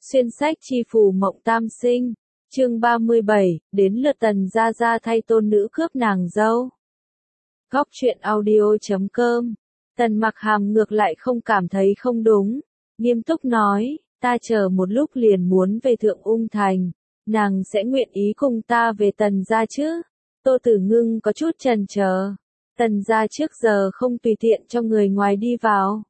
Xuyên sách chi phù mộng tam sinh, chương 37, đến lượt Tần Gia Gia thay tôn nữ cướp nàng dâu. Góc truyện audio.com. Tần Mặc Hàm ngược lại không cảm thấy không đúng, nghiêm túc nói, ta chờ một lúc liền muốn về Thượng Ung Thành, nàng sẽ nguyện ý cùng ta về Tần Gia chứ? Tô Tử Ngưng có chút chần chờ. Tần Gia trước giờ không tùy tiện cho người ngoài đi vào.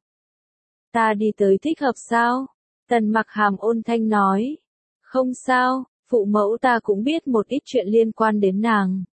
Ta đi tới thích hợp sao? Tần Mặc Hàm ôn thanh nói. Không sao, phụ mẫu ta cũng biết một ít chuyện liên quan đến nàng.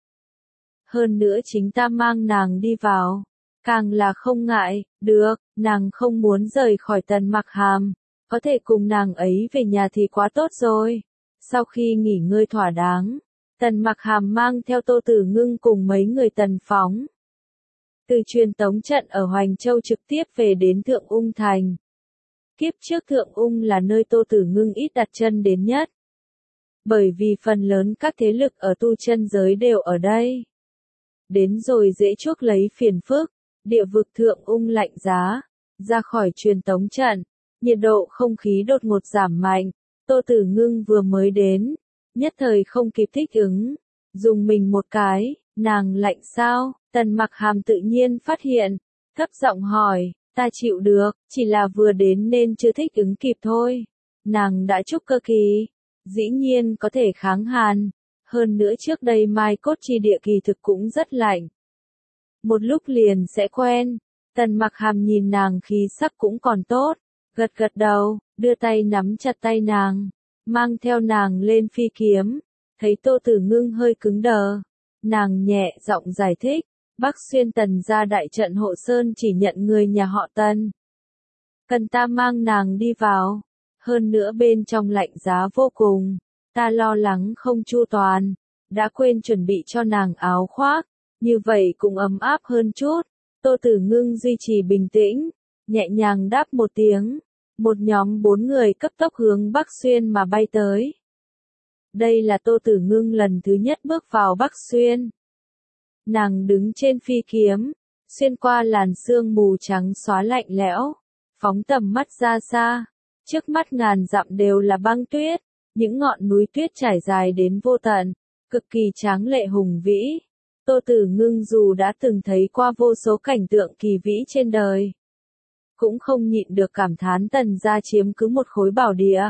Hơn nữa chính ta mang nàng đi vào. Càng là không ngại, được, nàng không muốn rời khỏi Tần Mặc Hàm. Có thể cùng nàng ấy về nhà thì quá tốt rồi. Sau khi nghỉ ngơi thỏa đáng, Tần Mặc Hàm mang theo Tô Tử Ngưng cùng mấy người Tần Phóng. Từ truyền tống trận ở Hoành Châu trực tiếp về đến Thượng Ung Thành. Kiếp trước Thượng Ung là nơi Tô Tử Ngưng ít đặt chân đến nhất. Bởi vì phần lớn các thế lực ở tu chân giới đều ở đây. Đến rồi dễ chuốc lấy phiền phức, địa vực Thượng Ung lạnh giá, ra khỏi truyền tống trận, nhiệt độ không khí đột ngột giảm mạnh, Tô Tử Ngưng vừa mới đến, nhất thời không kịp thích ứng, dùng mình một cái, nàng lạnh sao? Tần Mặc Hàm tự nhiên phát hiện, thấp giọng hỏi, ta chịu được, chỉ là vừa đến nên chưa thích ứng kịp thôi. Nàng đã trúc cơ kỳ, dĩ nhiên có thể kháng hàn, hơn nữa trước đây Mai Cốt Chi Địa kỳ thực cũng rất lạnh. Một lúc liền sẽ quen. Tần Mặc Hàm nhìn nàng khí sắc cũng còn tốt, gật gật đầu, đưa tay nắm chặt tay nàng, mang theo nàng lên phi kiếm. Thấy Tô Tử Ngưng hơi cứng đờ, nàng nhẹ giọng giải thích, Bắc Xuyên Tần gia đại trận hộ sơn chỉ nhận người nhà họ Tần. Cần ta mang nàng đi vào, hơn nữa bên trong lạnh giá vô cùng, ta lo lắng không chu toàn, đã quên chuẩn bị cho nàng áo khoác, như vậy cũng ấm áp hơn chút. Tô Tử Ngưng duy trì bình tĩnh, nhẹ nhàng đáp một tiếng, một nhóm 4 người cấp tốc hướng Bắc Xuyên mà bay tới. Đây là Tô Tử Ngưng lần thứ nhất bước vào Bắc Xuyên. Nàng đứng trên phi kiếm, xuyên qua làn sương mù trắng xóa lạnh lẽo, phóng tầm mắt ra xa, trước mắt ngàn dặm đều là băng tuyết, những ngọn núi tuyết trải dài đến vô tận, cực kỳ tráng lệ hùng vĩ. Tô Tử Ngưng dù đã từng thấy qua vô số cảnh tượng kỳ vĩ trên đời, cũng không nhịn được cảm thán Tần gia chiếm cứ một khối bảo địa.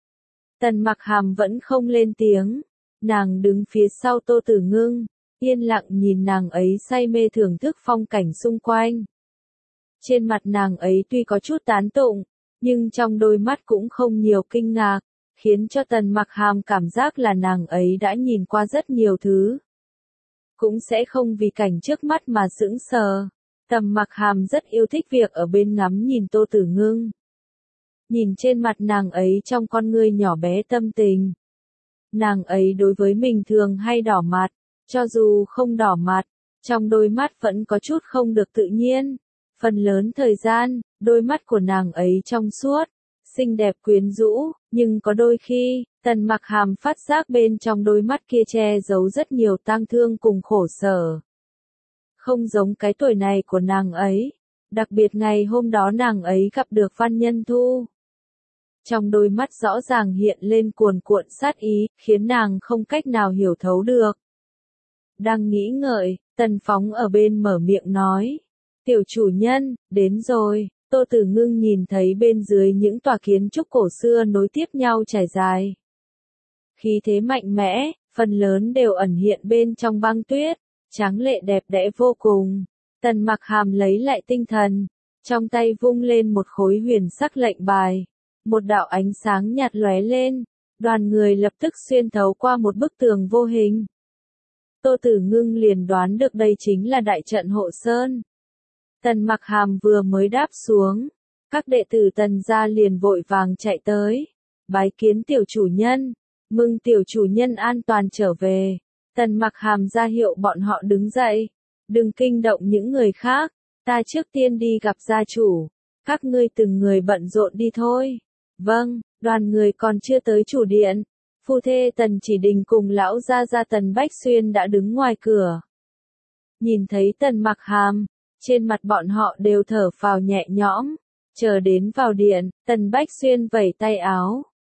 Tần Mặc Hàm vẫn không lên tiếng, nàng đứng phía sau Tô Tử Ngưng, yên lặng nhìn nàng ấy say mê thưởng thức phong cảnh xung quanh. Trên mặt nàng ấy tuy có chút tán tụng, nhưng trong đôi mắt cũng không nhiều kinh ngạc, khiến cho Tần Mặc Hàm cảm giác là nàng ấy đã nhìn qua rất nhiều thứ. Cũng sẽ không vì cảnh trước mắt mà sững sờ. Tần Mặc Hàm rất yêu thích việc ở bên ngắm nhìn Tô Tử Ngưng. Nhìn trên mặt nàng ấy trong con ngươi nhỏ bé tâm tình. Nàng ấy đối với mình thường hay đỏ mặt, cho dù không đỏ mặt, trong đôi mắt vẫn có chút không được tự nhiên. Phần lớn thời gian, đôi mắt của nàng ấy trong suốt, xinh đẹp quyến rũ, nhưng có đôi khi, Tần Mặc Hàm phát giác bên trong đôi mắt kia che giấu rất nhiều tang thương cùng khổ sở. Không giống cái tuổi này của nàng ấy, đặc biệt ngày hôm đó nàng ấy gặp được Văn Nhân Thu. Trong đôi mắt rõ ràng hiện lên cuồn cuộn sát ý, khiến nàng không cách nào hiểu thấu được. Đang nghĩ ngợi, Tần Phóng ở bên mở miệng nói. Tiểu chủ nhân, đến rồi. Tô Tử Ngưng nhìn thấy bên dưới những tòa kiến trúc cổ xưa nối tiếp nhau trải dài. Khí thế mạnh mẽ, phần lớn đều ẩn hiện bên trong băng tuyết, tráng lệ đẹp đẽ vô cùng. Tần Mặc Hàm lấy lại tinh thần, trong tay vung lên một khối huyền sắc lệnh bài. Một đạo ánh sáng nhạt lóe lên, đoàn người lập tức xuyên thấu qua một bức tường vô hình. Tô Tử Ngưng liền đoán được đây chính là đại trận hộ sơn. Tần Mặc Hàm vừa mới đáp xuống, các đệ tử Tần gia liền vội vàng chạy tới, bái kiến tiểu chủ nhân, mừng tiểu chủ nhân an toàn trở về. Tần Mặc Hàm ra hiệu bọn họ đứng dậy, đừng kinh động những người khác, ta trước tiên đi gặp gia chủ, các ngươi từng người bận rộn đi thôi. Vâng, đoàn người còn chưa tới chủ điện, phu thê Tần Chỉ Đình cùng lão gia gia Tần Bách Xuyên đã đứng ngoài cửa. Nhìn thấy Tần Mặc Hàm, trên mặt bọn họ đều thở phào nhẹ nhõm. Chờ đến vào điện, Tần Bách Xuyên vẩy tay áo,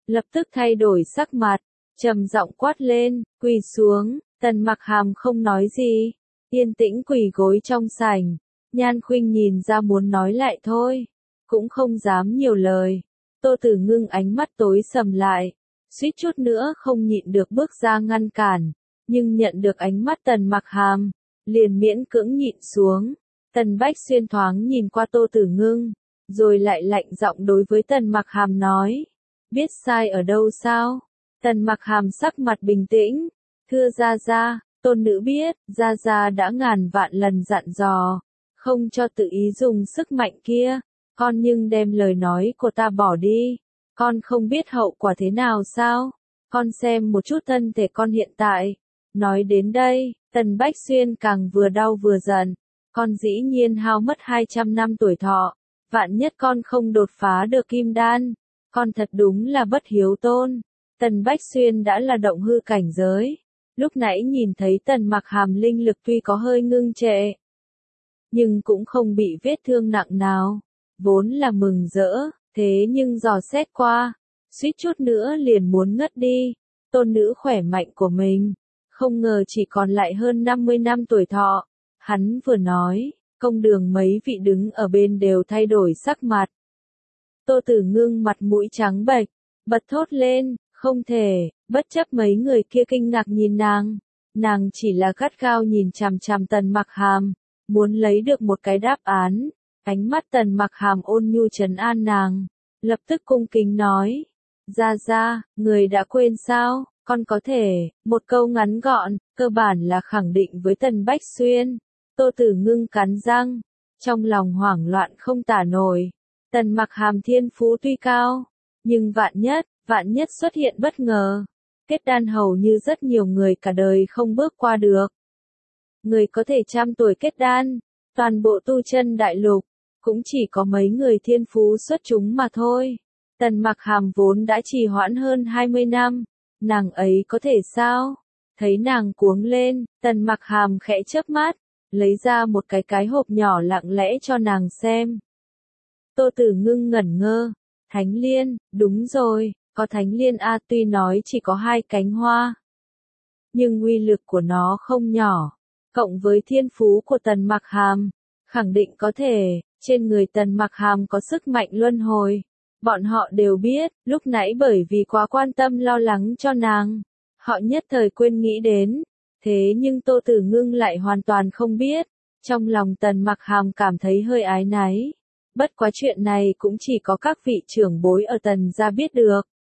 lập tức thay đổi sắc mặt, trầm giọng quát lên, quỳ xuống. Tần Mặc Hàm không nói gì, yên tĩnh quỳ gối trong sảnh. Nhan Khuynh nhìn ra muốn nói lại thôi, cũng không dám nhiều lời. Tô Tử Ngưng ánh mắt tối sầm lại, suýt chút nữa không nhịn được bước ra ngăn cản, nhưng nhận được ánh mắt Tần Mặc Hàm, liền miễn cưỡng nhịn xuống. Tần Bách Xuyên thoáng nhìn qua Tô Tử Ngưng, rồi lại lạnh giọng đối với Tần Mặc Hàm nói, biết sai ở đâu sao? Tần Mặc Hàm sắc mặt bình tĩnh, thưa gia gia, tôn nữ biết, gia gia đã ngàn vạn lần dặn dò, không cho tự ý dùng sức mạnh kia, con nhưng đem lời nói của ta bỏ đi, con không biết hậu quả thế nào sao? Con xem một chút thân thể con hiện tại. Nói đến đây, Tần Bách Xuyên càng vừa đau vừa giận, con dĩ nhiên hao mất 200 năm tuổi thọ, vạn nhất con không đột phá được kim đan, con thật đúng là bất hiếu tôn. Tần Bách Xuyên đã là động hư cảnh giới, lúc nãy nhìn thấy Tần Mặc Hàm linh lực tuy có hơi ngưng trệ, nhưng cũng không bị vết thương nặng nào, vốn là mừng rỡ, thế nhưng dò xét qua, suýt chút nữa liền muốn ngất đi. Tôn nữ khỏe mạnh của mình, không ngờ chỉ còn lại hơn 50 năm tuổi thọ. Hắn vừa nói, công đường mấy vị đứng ở bên đều thay đổi sắc mặt. Tô Tử Ngưng mặt mũi trắng bệch, bật thốt lên, không thể, bất chấp mấy người kia kinh ngạc nhìn nàng chỉ là gắt gao nhìn chằm chằm Tần Mặc Hàm, muốn lấy được một cái đáp án. Ánh mắt Tần Mặc Hàm ôn nhu trấn an nàng, lập tức cung kính nói, gia gia, người đã quên sao? Con có thể, một câu ngắn gọn, cơ bản là khẳng định với Tần Bách Xuyên. Tô Tử Ngưng cắn răng, trong lòng hoảng loạn không tả nổi. Tần Mặc Hàm thiên phú tuy cao, nhưng vạn nhất xuất hiện bất ngờ. Kết đan hầu như rất nhiều người cả đời không bước qua được. Người có thể 100 tuổi kết đan, toàn bộ tu chân đại lục, cũng chỉ có mấy người thiên phú xuất chúng mà thôi. Tần Mặc Hàm vốn đã trì hoãn hơn 20 năm. Nàng ấy có thể sao? Thấy nàng cuống lên, Tần Mặc Hàm khẽ chớp mắt, lấy ra một cái hộp nhỏ lặng lẽ cho nàng xem. Tô Tử Ngưng ngẩn ngơ, Thánh Liên, đúng rồi, có Thánh Liên a, tuy nói chỉ có 2 cánh hoa, nhưng uy lực của nó không nhỏ, cộng với thiên phú của Tần Mặc Hàm, khẳng định có thể, trên người Tần Mặc Hàm có sức mạnh luân hồi. Bọn họ đều biết, lúc nãy bởi vì quá quan tâm lo lắng cho nàng, họ nhất thời quên nghĩ đến. Thế nhưng Tô Tử Ngưng lại hoàn toàn không biết, trong lòng Tần Mặc Hàm cảm thấy hơi áy náy. Bất quá chuyện này cũng chỉ có các vị trưởng bối ở Tần gia biết được.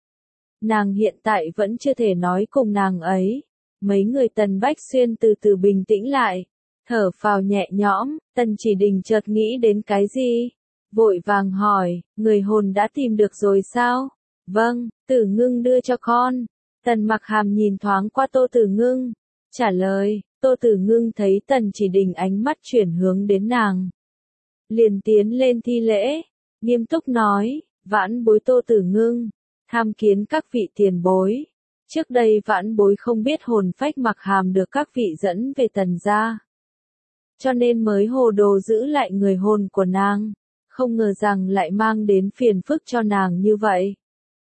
Nàng hiện tại vẫn chưa thể nói cùng nàng ấy. Mấy người Tần Bách Xuyên từ từ bình tĩnh lại, thở phào nhẹ nhõm. Tần Chỉ Đình chợt nghĩ đến cái gì, vội vàng hỏi, người hồn đã tìm được rồi sao? Vâng, Tử Ngưng đưa cho con. Tần Mặc Hàm nhìn thoáng qua Tô Tử Ngưng, trả lời. Tô Tử Ngưng thấy Tần Chỉ Đình ánh mắt chuyển hướng đến nàng, liền tiến lên thi lễ, nghiêm túc nói, vãn bối Tô Tử Ngưng, tham kiến các vị tiền bối. Trước đây vãn bối không biết hồn phách Mặc Hàm được các vị dẫn về Tần gia, cho nên mới hồ đồ giữ lại người hồn của nàng, không ngờ rằng lại mang đến phiền phức cho nàng như vậy.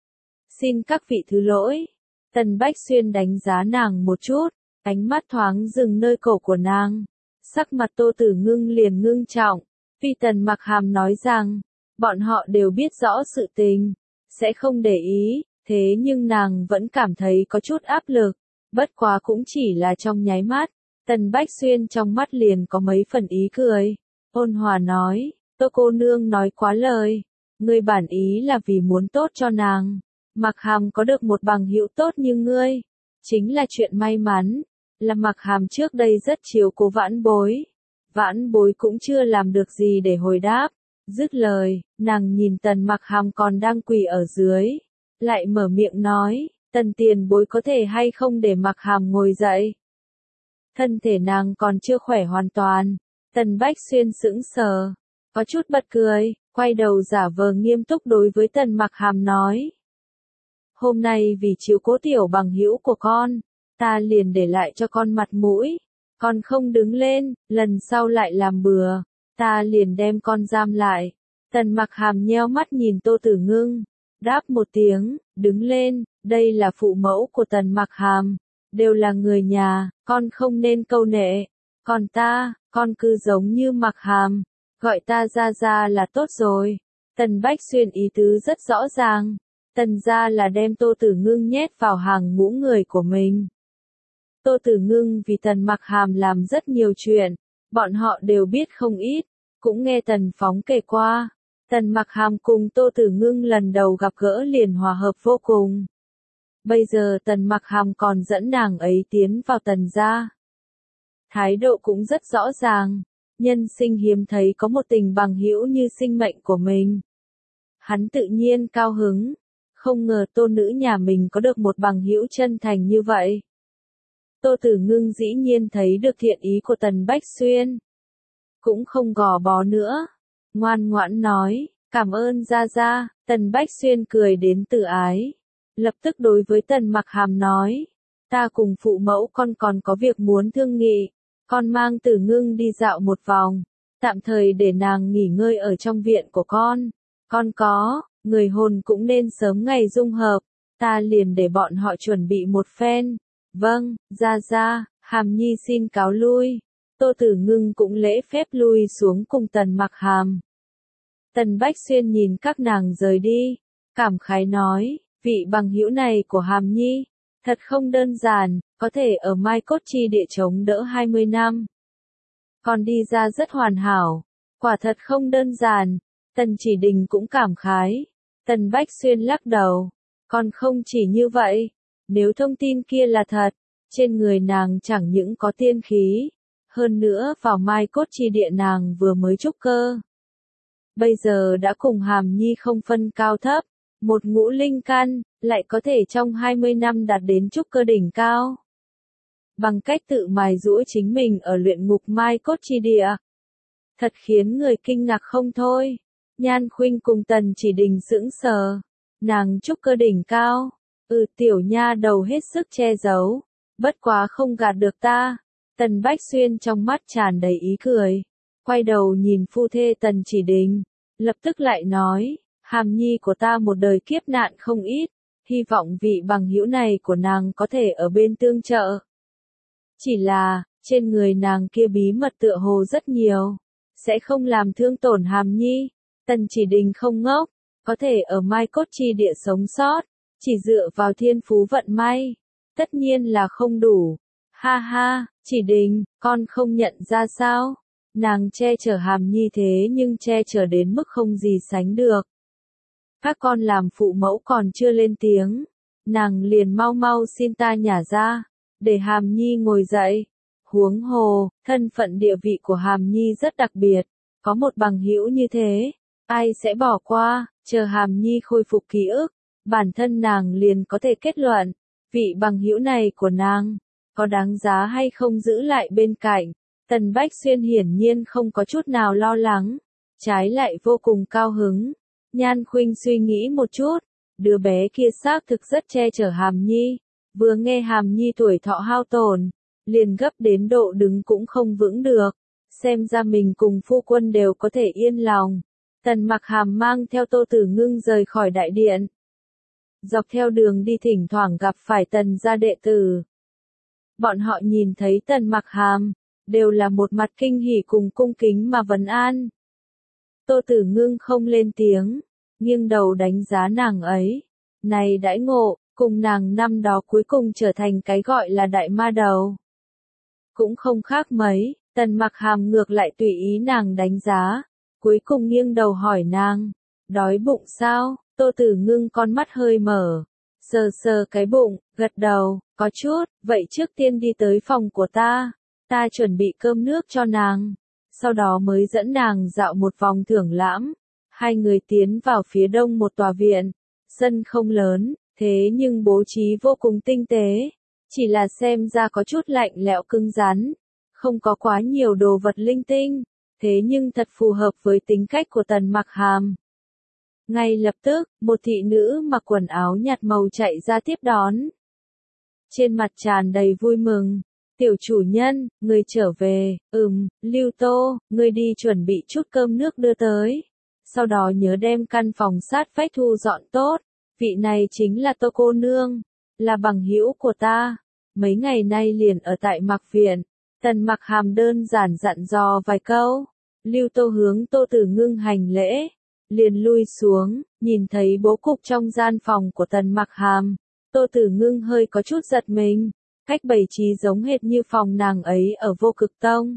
Xin các vị thứ lỗi. Tần Bách Xuyên đánh giá nàng một chút, ánh mắt thoáng dừng nơi cổ của nàng. Sắc mặt Tô Tử Ngưng liền ngưng trọng, vì Tần Mặc Hàm nói rằng, bọn họ đều biết rõ sự tình, sẽ không để ý, thế nhưng nàng vẫn cảm thấy có chút áp lực, bất quá cũng chỉ là trong nháy mắt. Tần Bách Xuyên trong mắt liền có mấy phần ý cười, ôn hòa nói, Tô cô nương nói quá lời, ngươi bản ý là vì muốn tốt cho nàng. Mặc Hàm có được một bằng hữu tốt như ngươi, chính là chuyện may mắn, là Mặc Hàm trước đây rất chiếu cố vãn bối. Vãn bối cũng chưa làm được gì để hồi đáp. Dứt lời, nàng nhìn Tần Mặc Hàm còn đang quỳ ở dưới, lại mở miệng nói, Tần tiền bối có thể hay không để Mặc Hàm ngồi dậy. Thân thể nàng còn chưa khỏe hoàn toàn. Tần Bách Xuyên sững sờ, có chút bật cười, quay đầu giả vờ nghiêm túc đối với Tần Mặc Hàm nói. Hôm nay vì chiếu cố tiểu bằng hữu của con, ta liền để lại cho con mặt mũi. Con không đứng lên, lần sau lại làm bừa, ta liền đem con giam lại. Tần Mặc Hàm nheo mắt nhìn Tô Tử Ngưng, đáp một tiếng, đứng lên, đây là phụ mẫu của Tần Mặc Hàm, đều là người nhà, con không nên câu nệ, còn ta, con cứ giống như Mặc Hàm, gọi ta ra ra là tốt rồi. Tần Bách Xuyên ý tứ rất rõ ràng, Tần gia là đem Tô Tử Ngưng nhét vào hàng ngũ người của mình. Tô Tử Ngưng vì Tần Mặc Hàm làm rất nhiều chuyện, bọn họ đều biết không ít, cũng nghe Tần Phóng kể qua. Tần Mặc Hàm cùng Tô Tử Ngưng lần đầu gặp gỡ liền hòa hợp vô cùng. Bây giờ Tần Mặc Hàm còn dẫn nàng ấy tiến vào Tần gia. Thái độ cũng rất rõ ràng, nhân sinh hiếm thấy có một tình bằng hữu như sinh mệnh của mình. Hắn tự nhiên cao hứng, không ngờ Tô nữ nhà mình có được một bằng hữu chân thành như vậy. Tô Tử Ngưng dĩ nhiên thấy được thiện ý của Tần Bách Xuyên. Cũng không gò bó nữa, ngoan ngoãn nói, cảm ơn gia gia. Tần Bách Xuyên cười đến tự ái. Lập tức đối với Tần Mặc Hàm nói, ta cùng phụ mẫu con còn có việc muốn thương nghị, con mang Tử Ngưng đi dạo một vòng, tạm thời để nàng nghỉ ngơi ở trong viện của con. Con có, người hồn cũng nên sớm ngày dung hợp, ta liền để bọn họ chuẩn bị một phen. Vâng, gia gia, Hàm Nhi xin cáo lui. Tô Tử Ngưng cũng lễ phép lui xuống cùng Tần Mặc Hàm. Tần Bách Xuyên nhìn các nàng rời đi, cảm khái nói, vị bằng hữu này của Hàm Nhi, thật không đơn giản, có thể ở Mai Cốt Chi địa chống đỡ 20 năm. Còn đi ra rất hoàn hảo, quả thật không đơn giản. Tần Chỉ Đình cũng cảm khái. Tần Bách Xuyên lắc đầu, còn không chỉ như vậy, nếu thông tin kia là thật, trên người nàng chẳng những có tiên khí, hơn nữa vào Mai Cốt Chi địa nàng vừa mới trúc cơ. Bây giờ đã cùng Hàm Nhi không phân cao thấp, một ngũ linh căn, lại có thể trong 20 năm đạt đến trúc cơ đỉnh cao. Bằng cách tự mài giũa chính mình ở luyện ngục Mai Cốt Chi địa. Thật khiến người kinh ngạc không thôi. Nhan Khuynh cùng Tần Chỉ Đình sững sờ. Nàng trúc cơ đỉnh cao. Tiểu nha đầu hết sức che giấu. Bất quá không gạt được ta. Tần Bách Xuyên trong mắt tràn đầy ý cười. Quay đầu nhìn phu thê Tần Chỉ Đình. Lập tức lại nói, Hàm Nhi của ta một đời kiếp nạn không ít. Hy vọng vị bằng hữu này của nàng có thể ở bên tương trợ. Chỉ là, trên người nàng kia bí mật tựa hồ rất nhiều. Sẽ không làm thương tổn Hàm Nhi. Tần Chỉ Đình không ngốc, có thể ở Mai Cốt Chi địa sống sót, chỉ dựa vào thiên phú vận may, tất nhiên là không đủ. Ha ha, Chỉ Đình, con không nhận ra sao? Nàng che chở Hàm Nhi thế nhưng che chở đến mức không gì sánh được. Các con làm phụ mẫu còn chưa lên tiếng, nàng liền mau mau xin ta nhả ra, để Hàm Nhi ngồi dậy. Huống hồ, thân phận địa vị của Hàm Nhi rất đặc biệt, có một bằng hữu như thế, ai sẽ bỏ qua, chờ Hàm Nhi khôi phục ký ức, bản thân nàng liền có thể kết luận, vị bằng hữu này của nàng, có đáng giá hay không giữ lại bên cạnh. Tần Bách Xuyên hiển nhiên không có chút nào lo lắng, trái lại vô cùng cao hứng. Nhan Khuynh suy nghĩ một chút, đứa bé kia xác thực rất che chở Hàm Nhi, vừa nghe Hàm Nhi tuổi thọ hao tổn, liền gấp đến độ đứng cũng không vững được, xem ra mình cùng phu quân đều có thể yên lòng. Tần Mặc Hàm mang theo Tô Tử Ngưng rời khỏi đại điện. Dọc theo đường đi thỉnh thoảng gặp phải Tần gia đệ tử. Bọn họ nhìn thấy Tần Mặc Hàm, đều là một mặt kinh hỉ cùng cung kính mà vấn an. Tô Tử Ngưng không lên tiếng, nghiêng đầu đánh giá nàng ấy. Này đãi ngộ, cùng nàng năm đó cuối cùng trở thành cái gọi là đại ma đầu. Cũng không khác mấy, Tần Mặc Hàm ngược lại tùy ý nàng đánh giá, cuối cùng nghiêng đầu hỏi nàng, đói bụng sao? Tô Tử Ngưng con mắt hơi mở, sờ sờ cái bụng, gật đầu, có chút, vậy trước tiên đi tới phòng của ta chuẩn bị cơm nước cho nàng, sau đó mới dẫn nàng dạo một vòng thưởng lãm. Hai người tiến vào phía đông một tòa viện, sân không lớn, thế nhưng bố trí vô cùng tinh tế, chỉ là xem ra có chút lạnh lẽo cứng rắn, không có quá nhiều đồ vật linh tinh, thế nhưng thật phù hợp với tính cách của Tần Mặc Hàm. Ngay lập tức, một thị nữ mặc quần áo nhạt màu chạy ra tiếp đón. Trên mặt tràn đầy vui mừng. Tiểu chủ nhân, người trở về, Lưu Tô, người đi chuẩn bị chút cơm nước đưa tới. Sau đó nhớ đem căn phòng sát vách thu dọn tốt, Vị này chính là Tô cô nương, là bằng hữu của ta, mấy ngày nay liền ở tại Mặc Viện. Tần Mặc Hàm đơn giản dặn dò vài câu, Lưu Tô hướng Tô Tử Ngưng hành lễ, liền lui xuống, nhìn thấy bố cục trong gian phòng của Tần Mặc Hàm, Tô Tử Ngưng hơi có chút giật mình, cách bày trí giống hệt như phòng nàng ấy ở Vô Cực Tông.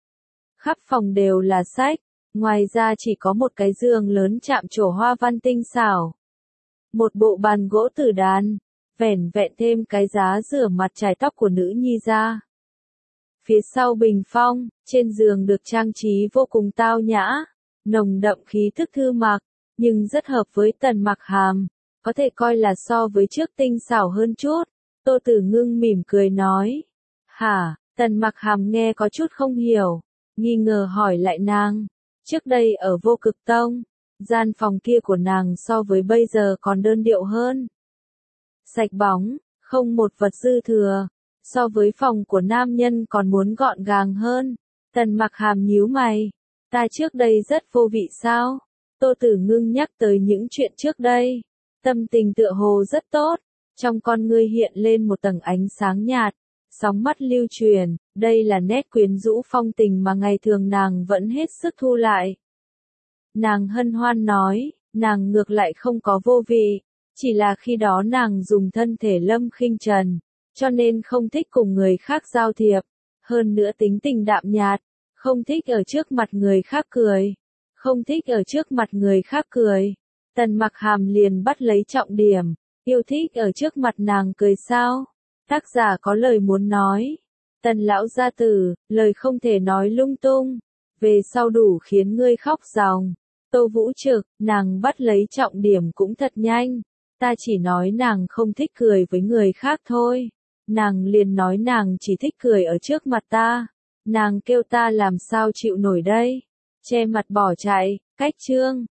Khắp phòng đều là sách, ngoài ra chỉ có một cái giường lớn chạm trổ hoa văn tinh xảo. Một bộ bàn gỗ tử đàn, vẻn vẹn thêm cái giá rửa mặt chải tóc của nữ nhi ra. Phía sau bình phong, trên giường được trang trí vô cùng tao nhã, nồng đậm khí thức thư mạc, nhưng rất hợp với Tần Mặc Hàm, có thể coi là so với trước tinh xảo hơn chút. Tô Tử Ngưng mỉm cười nói. Hả, Tần Mặc Hàm nghe có chút không hiểu, nghi ngờ hỏi lại nàng. Trước đây ở Vô Cực Tông, gian phòng kia của nàng so với bây giờ còn đơn điệu hơn. Sạch bóng, không một vật dư thừa, so với phòng của nam nhân còn muốn gọn gàng hơn. Tần Mặc Hàm nhíu mày, ta trước đây rất vô vị sao? Tô Tử Ngưng nhắc tới những chuyện trước đây, tâm tình tựa hồ rất tốt, trong con ngươi hiện lên một tầng ánh sáng nhạt, sóng mắt lưu truyền, đây là nét quyến rũ phong tình mà ngày thường nàng vẫn hết sức thu lại. Nàng hân hoan nói, nàng ngược lại không có vô vị, chỉ là khi đó nàng dùng thân thể Lâm Khinh Trần, cho nên không thích cùng người khác giao thiệp, hơn nữa tính tình đạm nhạt, không thích ở trước mặt người khác cười, không thích ở trước mặt người khác cười. Tần Mặc Hàm liền bắt lấy trọng điểm, yêu thích ở trước mặt nàng cười sao? Tác giả có lời muốn nói. Tần lão gia tử, lời không thể nói lung tung, về sau đủ khiến ngươi khóc ròng. Tô Vũ Trực, nàng bắt lấy trọng điểm cũng thật nhanh, ta chỉ nói nàng không thích cười với người khác thôi. Nàng liền nói nàng chỉ thích cười ở trước mặt ta, nàng kêu ta làm sao chịu nổi đây, che mặt bỏ chạy, cách chương.